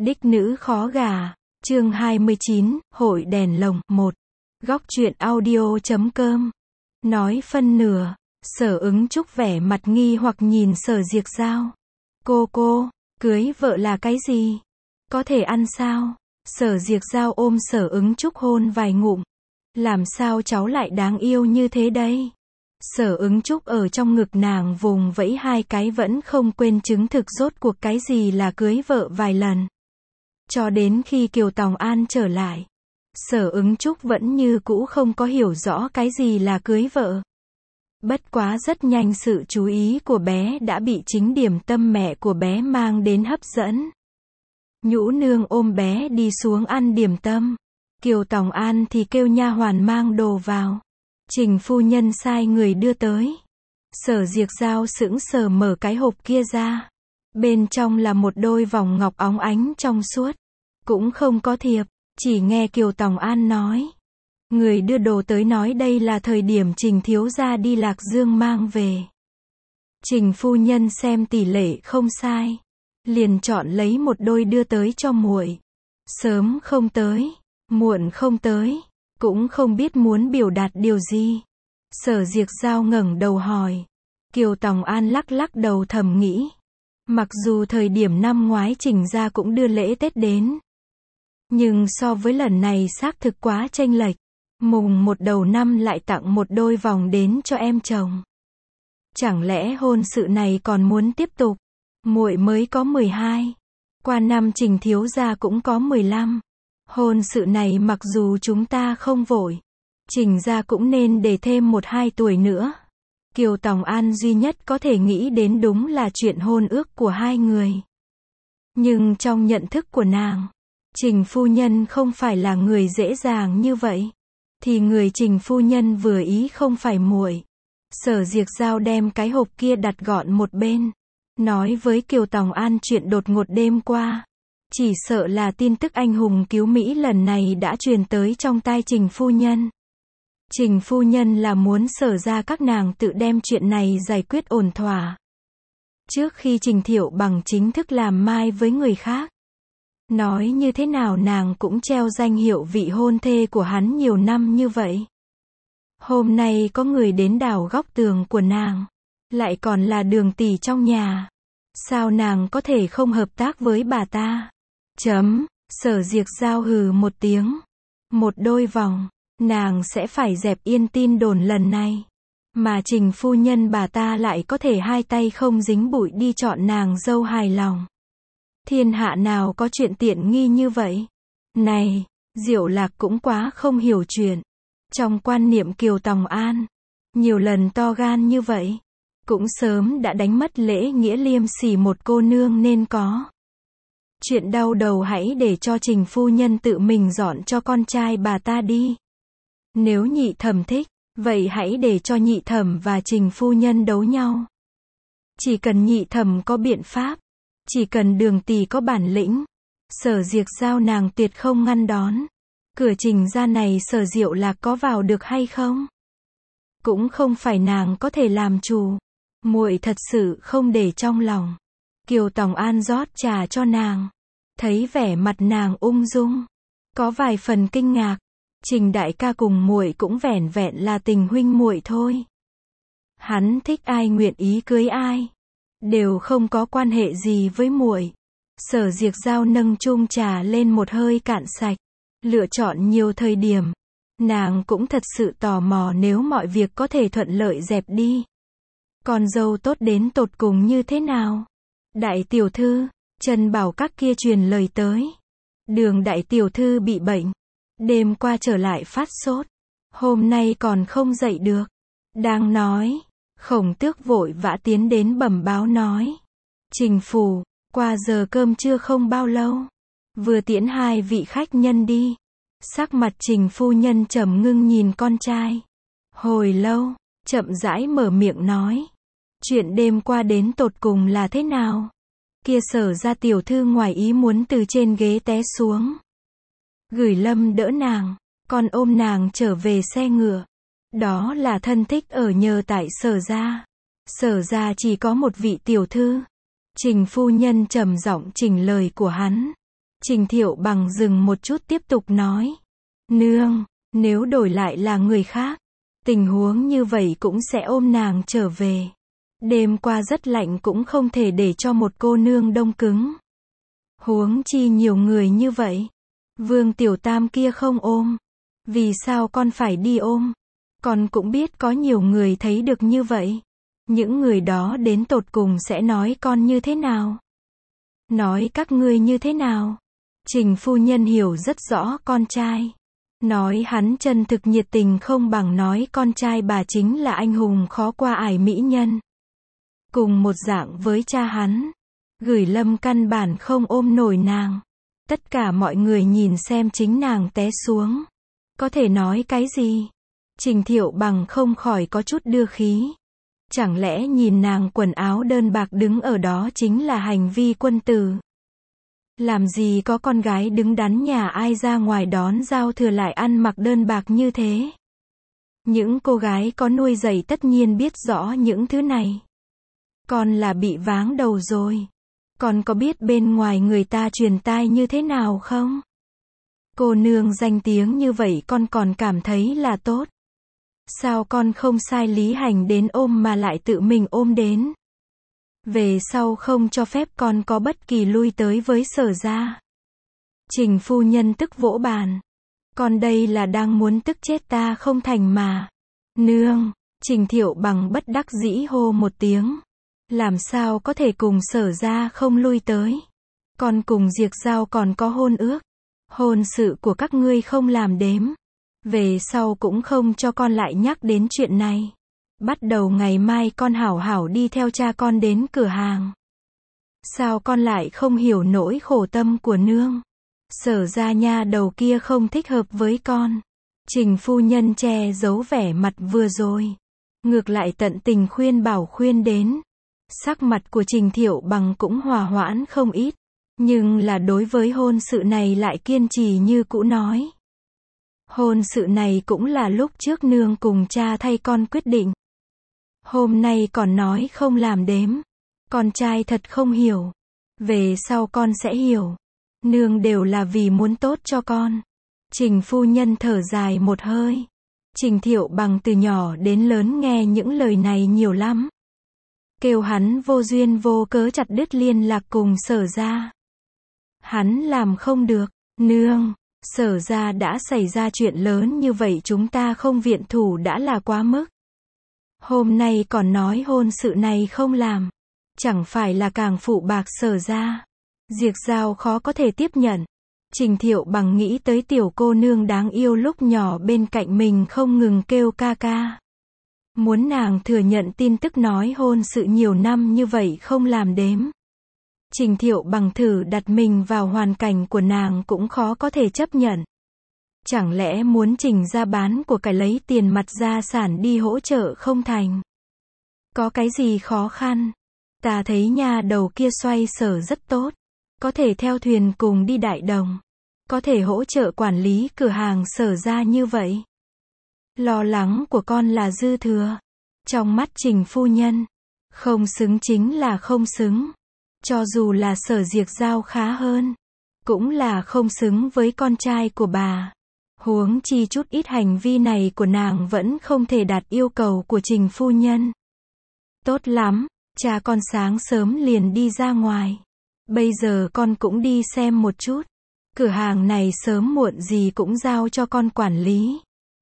Đích nữ khó gả. Chương 29, Hội đèn lồng, 1. Góc truyện audio.com. Nói phân nửa, Sở Ứng Trúc vẻ mặt nghi hoặc nhìn Sở Diệc Giao. Cô, cưới vợ là cái gì? Có thể ăn sao? Sở Diệc Giao ôm Sở Ứng Trúc hôn vài ngụm. Làm sao cháu lại đáng yêu như thế đây? Sở Ứng Trúc ở trong ngực nàng vùng vẫy hai cái vẫn không quên chứng thực rốt cuộc cái gì là cưới vợ vài lần. Cho đến khi Kiều Tòng An trở lại, Sở Ứng Trúc vẫn như cũ không có hiểu rõ cái gì là cưới vợ. Bất quá rất nhanh sự chú ý của bé đã bị chính điểm tâm mẹ của bé mang đến hấp dẫn. Nhũ nương ôm bé đi xuống ăn điểm tâm. Kiều Tòng An thì kêu nha hoàn mang đồ vào. Trình phu nhân sai người đưa tới. Sở Diệc Giao sững sờ mở cái hộp kia ra. Bên trong là một đôi vòng ngọc óng ánh trong suốt. Cũng không có thiệp, chỉ nghe Kiều Tòng An nói. Người đưa đồ tới nói đây là thời điểm Trình thiếu gia đi Lạc Dương mang về. Trình phu nhân xem tỷ lệ không sai, liền chọn lấy một đôi đưa tới cho muội. Sớm không tới, muộn không tới, cũng không biết muốn biểu đạt điều gì. Sở Diệc Giao ngẩng đầu hỏi. Kiều Tòng An lắc lắc đầu thầm nghĩ. Mặc dù thời điểm năm ngoái Trình gia cũng đưa lễ Tết đến, nhưng so với lần này xác thực quá chênh lệch. Mùng một đầu năm lại tặng một đôi vòng đến cho em chồng. Chẳng lẽ hôn sự này còn muốn tiếp tục? Muội mới có 12. Qua năm Trình thiếu gia cũng có 15. Hôn sự này mặc dù chúng ta không vội, Trình gia cũng nên để thêm 1-2 tuổi nữa. Kiều Tòng An duy nhất có thể nghĩ đến đúng là chuyện hôn ước của hai người. Nhưng trong nhận thức của nàng, Trình phu nhân không phải là người dễ dàng như vậy. Thì người Trình phu nhân vừa ý không phải muội. Sở Diệc Giao đem cái hộp kia đặt gọn một bên, nói với Kiều Tòng An chuyện đột ngột đêm qua. Chỉ sợ là tin tức anh hùng cứu Mỹ lần này đã truyền tới trong tai Trình phu nhân. Trình phu nhân là muốn Sở ra các nàng tự đem chuyện này giải quyết ổn thỏa, trước khi Trình Thiệu Bằng chính thức làm mai với người khác. Nói như thế nào nàng cũng treo danh hiệu vị hôn thê của hắn nhiều năm như vậy. Hôm nay có người đến đào góc tường của nàng, lại còn là Đường tỷ trong nhà. Sao nàng có thể không hợp tác với bà ta? Sở Diệc Giao hừ một tiếng. Một đôi vòng, nàng sẽ phải dẹp yên tin đồn lần này. Mà Trình phu nhân bà ta lại có thể hai tay không dính bụi đi chọn nàng dâu hài lòng. Thiên hạ nào có chuyện tiện nghi như vậy? Này, Diệu Lạc cũng quá không hiểu chuyện. Trong quan niệm Kiều Tòng An, nhiều lần to gan như vậy, cũng sớm đã đánh mất lễ nghĩa liêm sỉ một cô nương nên có. Chuyện đau đầu hãy để cho Trình phu nhân tự mình dọn cho con trai bà ta đi. Nếu nhị thẩm thích, vậy hãy để cho nhị thẩm và Trình phu nhân đấu nhau. Chỉ cần nhị thẩm có biện pháp, chỉ cần Đường tỷ có bản lĩnh, Sở Diệc Giao nàng tuyệt không ngăn đón. Cửa Trình gia này Sở Diệu Lạc có vào được hay không? Cũng không phải nàng có thể làm chủ. Muội thật sự không để trong lòng. Kiều Tòng An rót trà cho nàng, thấy vẻ mặt nàng ung dung, có vài phần kinh ngạc. Trình đại ca cùng muội cũng vẻn vẹn là tình huynh muội thôi. Hắn thích ai nguyện ý cưới ai, đều không có quan hệ gì với muội. Sở Diệc Giao nâng chung trà lên một hơi cạn sạch, lựa chọn nhiều thời điểm. Nàng cũng thật sự tò mò nếu mọi việc có thể thuận lợi dẹp đi, con dâu tốt đến tột cùng như thế nào. Đại tiểu thư, Trần Bảo các kia truyền lời tới. Đường đại tiểu thư bị bệnh, đêm qua trở lại phát sốt, hôm nay còn không dậy được. Đang nói, Khổng Tước vội vã tiến đến bẩm báo nói. Trình phủ, qua giờ cơm trưa không bao lâu, vừa tiễn hai vị khách nhân đi. Sắc mặt Trình phu nhân trầm ngưng nhìn con trai. Hồi lâu, chậm rãi mở miệng nói. Chuyện đêm qua đến tột cùng là thế nào? Kia Sở ra tiểu thư ngoài ý muốn từ trên ghế té xuống. Gửi Lâm đỡ nàng, còn ôm nàng trở về xe ngựa. Đó là thân thích ở nhờ tại Sở ra. Sở ra chỉ có một vị tiểu thư. Trình phu nhân trầm giọng chỉnh lời của hắn. Trình Thiệu Bằng dừng một chút tiếp tục nói. Nương, nếu đổi lại là người khác, tình huống như vậy cũng sẽ ôm nàng trở về. Đêm qua rất lạnh cũng không thể để cho một cô nương đông cứng. Huống chi nhiều người như vậy. Vương Tiểu Tam kia không ôm. Vì sao con phải đi ôm? Con cũng biết có nhiều người thấy được như vậy. Những người đó đến tột cùng sẽ nói con như thế nào? Nói các ngươi như thế nào? Trình phu nhân hiểu rất rõ con trai. Nói hắn chân thực nhiệt tình không bằng nói con trai bà chính là anh hùng khó qua ải mỹ nhân. Cùng một dạng với cha hắn. Gửi Lâm căn bản không ôm nổi nàng. Tất cả mọi người nhìn xem chính nàng té xuống. Có thể nói cái gì? Trình Thiệu Bằng không khỏi có chút đưa khí. Chẳng lẽ nhìn nàng quần áo đơn bạc đứng ở đó chính là hành vi quân tử? Làm gì có con gái đứng đắn nhà ai ra ngoài đón giao thừa lại ăn mặc đơn bạc như thế? Những cô gái có nuôi dạy tất nhiên biết rõ những thứ này. Con là bị váng đầu rồi. Con có biết bên ngoài người ta truyền tai như thế nào không? Cô nương danh tiếng như vậy con còn cảm thấy là tốt. Sao con không sai Lý Hành đến ôm mà lại tự mình ôm đến? Về sau không cho phép con có bất kỳ lui tới với Sở gia. Trình phu nhân tức vỗ bàn. Con đây là đang muốn tức chết ta không thành mà. Nương, Trình Thiệu Bằng bất đắc dĩ hô một tiếng. Làm sao có thể cùng Sở gia không lui tới? Con cùng Diệp Giao còn có hôn ước. Hôn sự của các ngươi không làm đếm. Về sau cũng không cho con lại nhắc đến chuyện này. Bắt đầu ngày mai con hảo hảo đi theo cha con đến cửa hàng. Sao con lại không hiểu nỗi khổ tâm của nương? Sở ra nha đầu kia không thích hợp với con. Trình phu nhân che giấu vẻ mặt vừa rồi. Ngược lại tận tình khuyên bảo khuyên đến. Sắc mặt của Trình Thiệu Bằng cũng hòa hoãn không ít. Nhưng là đối với hôn sự này lại kiên trì như cũ nói. Hôn sự này cũng là lúc trước nương cùng cha thay con quyết định. Hôm nay còn nói không làm đếm. Con trai thật không hiểu. Về sau con sẽ hiểu. Nương đều là vì muốn tốt cho con. Trình phu nhân thở dài một hơi. Trình Thiệu Bằng từ nhỏ đến lớn nghe những lời này nhiều lắm. Kêu hắn vô duyên vô cớ chặt đứt liên lạc cùng Sở gia. Hắn làm không được. Nương, Sở gia đã xảy ra chuyện lớn như vậy chúng ta không viện thủ đã là quá mức. Hôm nay còn nói hôn sự này không làm. Chẳng phải là càng phụ bạc Sở gia. Diệp Giao khó có thể tiếp nhận. Trình Thiệu Bằng nghĩ tới tiểu cô nương đáng yêu lúc nhỏ bên cạnh mình không ngừng kêu ca ca. Muốn nàng thừa nhận tin tức nói hôn sự nhiều năm như vậy không làm đếm. Trình Thiệu Bằng thử đặt mình vào hoàn cảnh của nàng cũng khó có thể chấp nhận. Chẳng lẽ muốn Trình ra bán của cải lấy tiền mặt gia sản đi hỗ trợ không thành? Có cái gì khó khăn? Ta thấy nhà đầu kia xoay sở rất tốt. Có thể theo thuyền cùng đi Đại Đồng. Có thể hỗ trợ quản lý cửa hàng Sở ra như vậy. Lo lắng của con là dư thừa. Trong mắt Trình phu nhân, không xứng chính là không xứng. Cho dù là Sở Diệp Giao khá hơn, cũng là không xứng với con trai của bà. Huống chi chút ít hành vi này của nàng vẫn không thể đạt yêu cầu của Trình phu nhân. Tốt lắm, cha con sáng sớm liền đi ra ngoài. Bây giờ con cũng đi xem một chút. Cửa hàng này sớm muộn gì cũng giao cho con quản lý.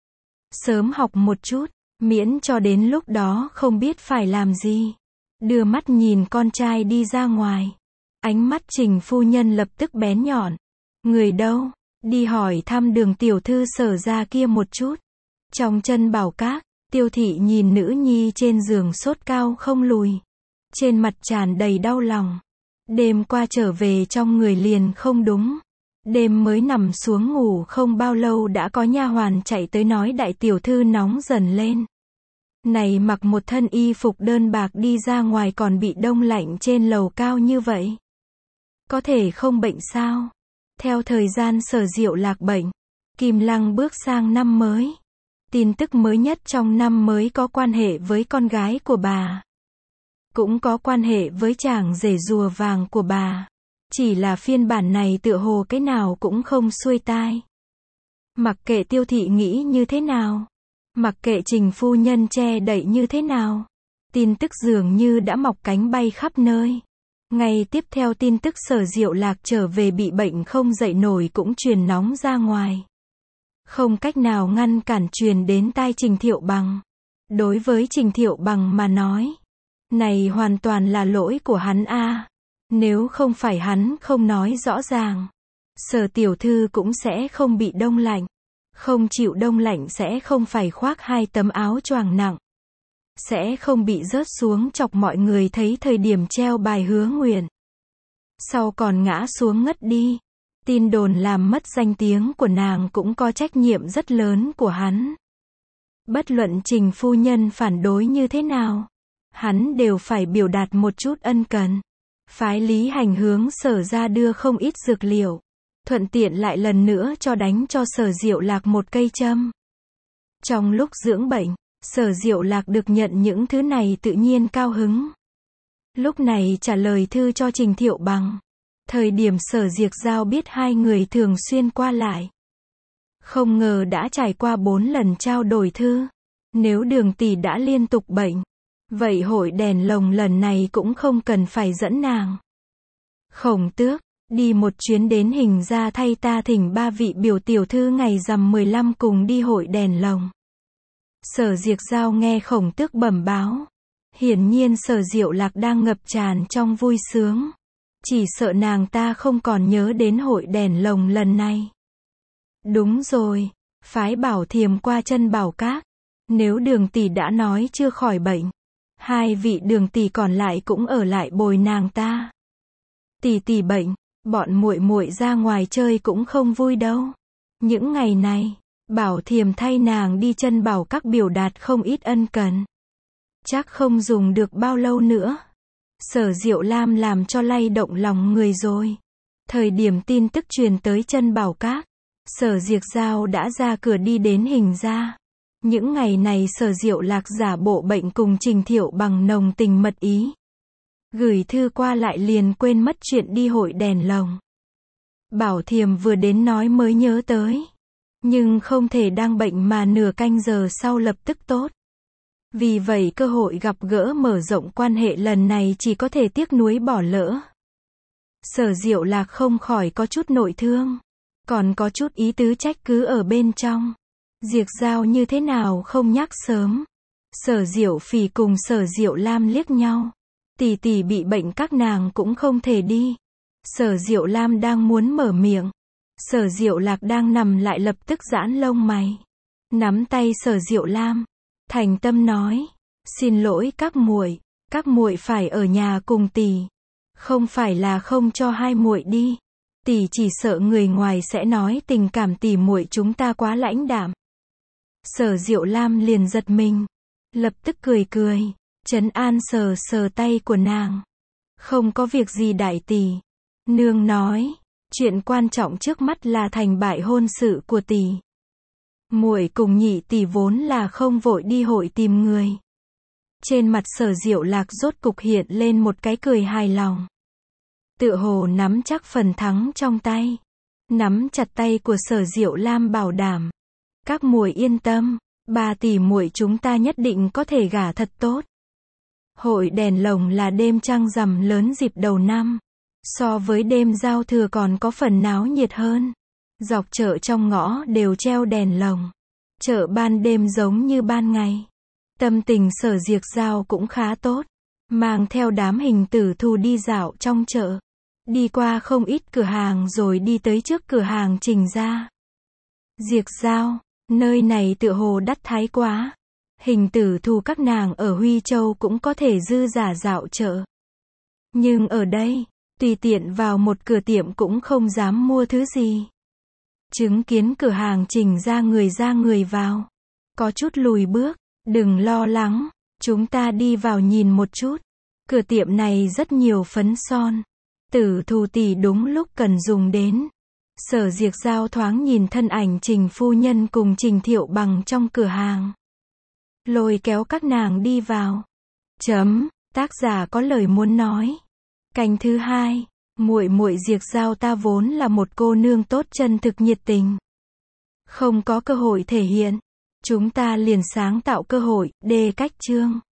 Sớm học một chút, miễn cho đến lúc đó không biết phải làm gì. Đưa mắt nhìn con trai đi ra ngoài. Ánh mắt Trình phu nhân lập tức bén nhọn. Người đâu? Đi hỏi thăm Đường tiểu thư Sở ra kia một chút. Trong chân bảo các, Tiêu thị nhìn nữ nhi trên giường sốt cao không lùi. Trên mặt tràn đầy đau lòng. Đêm qua trở về trong người liền không đúng. Đêm mới nằm xuống ngủ không bao lâu đã có nha hoàn chạy tới nói đại tiểu thư nóng dần lên. Này mặc một thân y phục đơn bạc đi ra ngoài còn bị đông lạnh trên lầu cao như vậy. Có thể không bệnh sao? Theo thời gian Sở Diệu Lạc bệnh, Kim Lăng bước sang năm mới. Tin tức mới nhất trong năm mới có quan hệ với con gái của bà. Cũng có quan hệ với chàng rể rùa vàng của bà. Chỉ là phiên bản này tựa hồ cái nào cũng không xuôi tai. Mặc kệ Tiêu thị nghĩ như thế nào, mặc kệ Trình phu nhân che đậy như thế nào, tin tức dường như đã mọc cánh bay khắp nơi. Ngày tiếp theo tin tức Sở Diệu Lạc trở về bị bệnh không dậy nổi cũng truyền nóng ra ngoài. Không cách nào ngăn cản truyền đến tai Trình Thiệu Bằng. Đối với Trình Thiệu Bằng mà nói, này hoàn toàn là lỗi của hắn a. Nếu không phải hắn không nói rõ ràng, Sở tiểu thư cũng sẽ không bị đông lạnh. Không chịu đông lạnh sẽ không phải khoác 2 tấm áo choàng nặng. Sẽ không bị rớt xuống chọc mọi người thấy thời điểm treo bài hứa nguyện. Sau còn ngã xuống ngất đi. Tin đồn làm mất danh tiếng của nàng cũng có trách nhiệm rất lớn của hắn. Bất luận Trình phu nhân phản đối như thế nào, hắn đều phải biểu đạt một chút ân cần. Phái Lý Hành hướng Sở ra đưa không ít dược liệu. Thuận tiện lại lần nữa đánh cho Sở Diệu Lạc một cây châm. Trong lúc dưỡng bệnh, Sở Diệu Lạc được nhận những thứ này tự nhiên cao hứng. Lúc này trả lời thư cho Trình Thiệu Bằng. Thời điểm Sở Diệc Giao biết hai người thường xuyên qua lại. Không ngờ đã trải qua 4 lần trao đổi thư. Nếu Đường tỷ đã liên tục bệnh, vậy hội đèn lồng lần này cũng không cần phải dẫn nàng. Khổng Tước, đi một chuyến đến Hình ra thay ta thỉnh 3 vị biểu tiểu thư ngày rằm 15 cùng đi hội đèn lồng. Sở Diệc Giao nghe Khổng Tước bẩm báo. Hiển nhiên Sở Diệu Lạc đang ngập tràn trong vui sướng. Chỉ sợ nàng ta không còn nhớ đến hội đèn lồng lần này. Đúng rồi, phái Bảo Thiềm qua Chân Bảo Các. Nếu Đường tỷ đã nói chưa khỏi bệnh, 2 vị Đường tỷ còn lại cũng ở lại bồi nàng ta. Tỷ tỷ bệnh, bọn muội muội ra ngoài chơi cũng không vui đâu. Những ngày này, Bảo Thiềm thay nàng đi Chân Bảo Các biểu đạt không ít ân cần. Chắc không dùng được bao lâu nữa. Sở Diệu Lam làm cho lay động lòng người rồi. Thời điểm tin tức truyền tới Chân Bảo Các, Sở Diệc Giao đã ra cửa đi đến Hình ra. Những ngày này Sở Diệu Lạc giả bộ bệnh cùng Trình Thiệu Bằng nồng tình mật ý. Gửi thư qua lại liền quên mất chuyện đi hội đèn lồng. Bảo Thiềm vừa đến nói mới nhớ tới. Nhưng không thể đang bệnh mà nửa canh giờ sau lập tức tốt. Vì vậy cơ hội gặp gỡ mở rộng quan hệ lần này chỉ có thể tiếc nuối bỏ lỡ. Sở Diệu Lạc không khỏi có chút nội thương. Còn có chút ý tứ trách cứ ở bên trong. Diệc Giao như thế nào không nhắc sớm. Sở Diệu Phỉ cùng Sở Diệu Lam liếc nhau. Tỷ tỷ bị bệnh các nàng cũng không thể đi. Sở Diệu Lam đang muốn mở miệng. Sở Diệu Lạc đang nằm lại lập tức giãn lông mày. Nắm tay Sở Diệu Lam. Thành tâm nói. Xin lỗi các muội phải ở nhà cùng tỷ. Không phải là không cho hai muội đi. Tỷ chỉ sợ người ngoài sẽ nói tình cảm tỷ muội chúng ta quá lãnh đạm. Sở Diệu Lam liền giật mình. Lập tức cười. Trấn an sờ tay của nàng. Không có việc gì đại tỷ. Nương nói. Chuyện quan trọng trước mắt là thành bại hôn sự của tỷ. Muội cùng nhị tỷ vốn là không vội đi hội tìm người. Trên mặt Sở Diệu Lạc rốt cục hiện lên một cái cười hài lòng. Tựa hồ nắm chắc phần thắng trong tay. Nắm chặt tay của Sở Diệu Lam bảo đảm. Các muội yên tâm, 3 tỷ muội chúng ta nhất định có thể gả thật tốt. Hội đèn lồng là đêm trăng rằm lớn dịp đầu năm. So với đêm giao thừa còn có phần náo nhiệt hơn. Dọc chợ trong ngõ đều treo đèn lồng. Chợ ban đêm giống như ban ngày. Tâm tình Sở Diệc Giao cũng khá tốt. Mang theo đám Hình Tử Thù đi dạo trong chợ. Đi qua không ít cửa hàng rồi đi tới trước cửa hàng Trình ra. Diệc Giao, nơi này tựa hồ đắt thái quá. Hình Tử Thù các nàng ở Huy Châu cũng có thể dư giả dạo chợ. Nhưng ở đây, tùy tiện vào một cửa tiệm cũng không dám mua thứ gì. Chứng kiến cửa hàng Trình ra người vào. Có chút lùi bước, đừng lo lắng, chúng ta đi vào nhìn một chút. Cửa tiệm này rất nhiều phấn son. Tử Thù tỷ đúng lúc cần dùng đến. Sở Diệc Giao thoáng nhìn thân ảnh Trình phu nhân cùng Trình Thiệu Bằng trong cửa hàng. Lôi kéo các nàng đi vào. Tác giả có lời muốn nói. Canh thứ 2. Muội muội Diệc Giao ta vốn là một cô nương tốt chân thực nhiệt tình. Không có cơ hội thể hiện. Chúng ta liền sáng tạo cơ hội, đề cách chương.